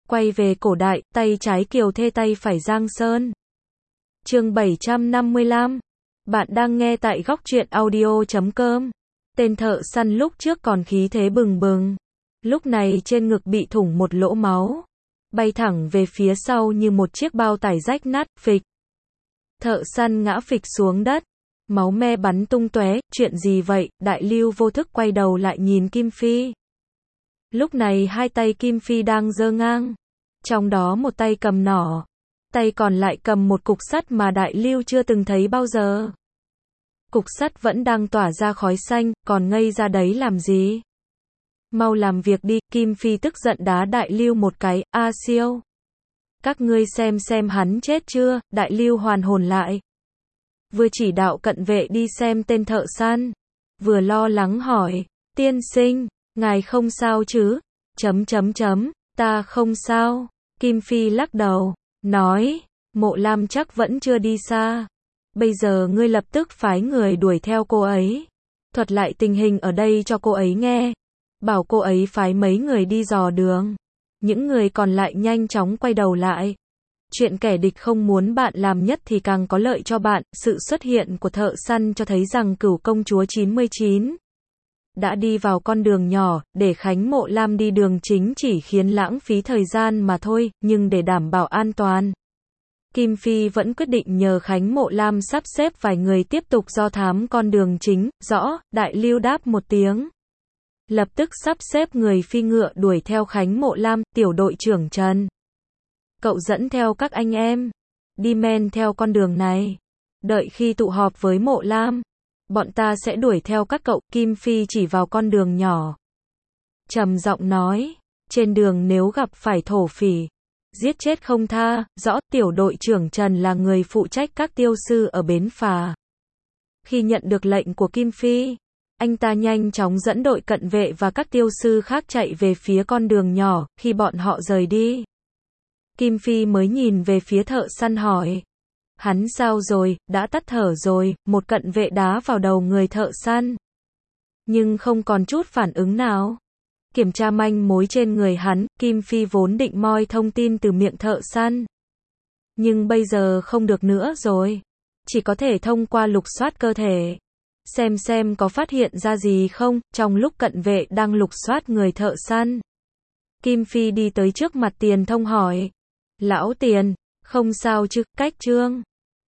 Quay về cổ đại, tay trái Kiều Thê tay phải Giang Sơn. Chương 755. Bạn đang nghe tại góc truyện audio.com. Tên thợ săn lúc trước còn khí thế bừng bừng. Lúc này trên ngực bị thủng một lỗ máu. Bay thẳng về phía sau như một chiếc bao tải rách nát, phịch. Thợ săn ngã phịch xuống đất. Máu me bắn tung tóe, chuyện gì vậy? Đại Lưu vô thức quay đầu lại nhìn Kim Phi. Lúc này hai tay Kim Phi đang giơ ngang. Trong đó một tay cầm nỏ. Tay còn lại cầm một cục sắt mà Đại Lưu chưa từng thấy bao giờ. Cục sắt vẫn đang tỏa ra khói xanh, còn ngây ra đấy làm gì? Mau làm việc đi, Kim Phi tức giận đá Đại Lưu một cái, a siêu. Các ngươi xem hắn chết chưa? Đại Lưu hoàn hồn lại. Vừa chỉ đạo cận vệ đi xem tên thợ săn. Vừa lo lắng hỏi, tiên sinh, ngài không sao chứ? Ta không sao. Kim Phi lắc đầu, nói, Mộ Lam chắc vẫn chưa đi xa. Bây giờ ngươi lập tức phái người đuổi theo cô ấy. Thuật lại tình hình ở đây cho cô ấy nghe. Bảo cô ấy phái mấy người đi dò đường. Những người còn lại nhanh chóng quay đầu lại. Chuyện kẻ địch không muốn bạn làm nhất thì càng có lợi cho bạn. Sự xuất hiện của thợ săn cho thấy rằng Cửu công chúa 99 đã đi vào con đường nhỏ, để Khánh Mộ Lam đi đường chính chỉ khiến lãng phí thời gian mà thôi, nhưng để đảm bảo an toàn. Kim Phi vẫn quyết định nhờ Khánh Mộ Lam sắp xếp vài người tiếp tục do thám con đường chính, rõ, Đại Lưu đáp một tiếng. Lập tức sắp xếp người phi ngựa đuổi theo Khánh Mộ Lam, tiểu đội trưởng Trần. Cậu dẫn theo các anh em, đi men theo con đường này. Đợi khi tụ họp với Mộ Lam, bọn ta sẽ đuổi theo các cậu. Kim Phi chỉ vào con đường nhỏ. Trầm giọng nói, trên đường nếu gặp phải thổ phỉ, giết chết không tha, rõ. Tiểu đội trưởng Trần là người phụ trách các tiêu sư ở bến phà. Khi nhận được lệnh của Kim Phi, anh ta nhanh chóng dẫn đội cận vệ và các tiêu sư khác chạy về phía con đường nhỏ. Khi bọn họ rời đi, Kim Phi mới nhìn về phía thợ săn hỏi, hắn sao rồi? Đã tắt thở rồi. Một cận vệ đá vào đầu người thợ săn, nhưng không còn chút phản ứng nào. Kiểm tra manh mối trên người hắn, Kim Phi vốn định moi thông tin từ miệng thợ săn, nhưng bây giờ không được nữa rồi. Chỉ có thể thông qua lục soát cơ thể, xem có phát hiện ra gì không. Trong lúc cận vệ đang lục soát người thợ săn, Kim Phi đi tới trước mặt Tiền Thông hỏi, lão Tiền, không sao chứ? Cách Trương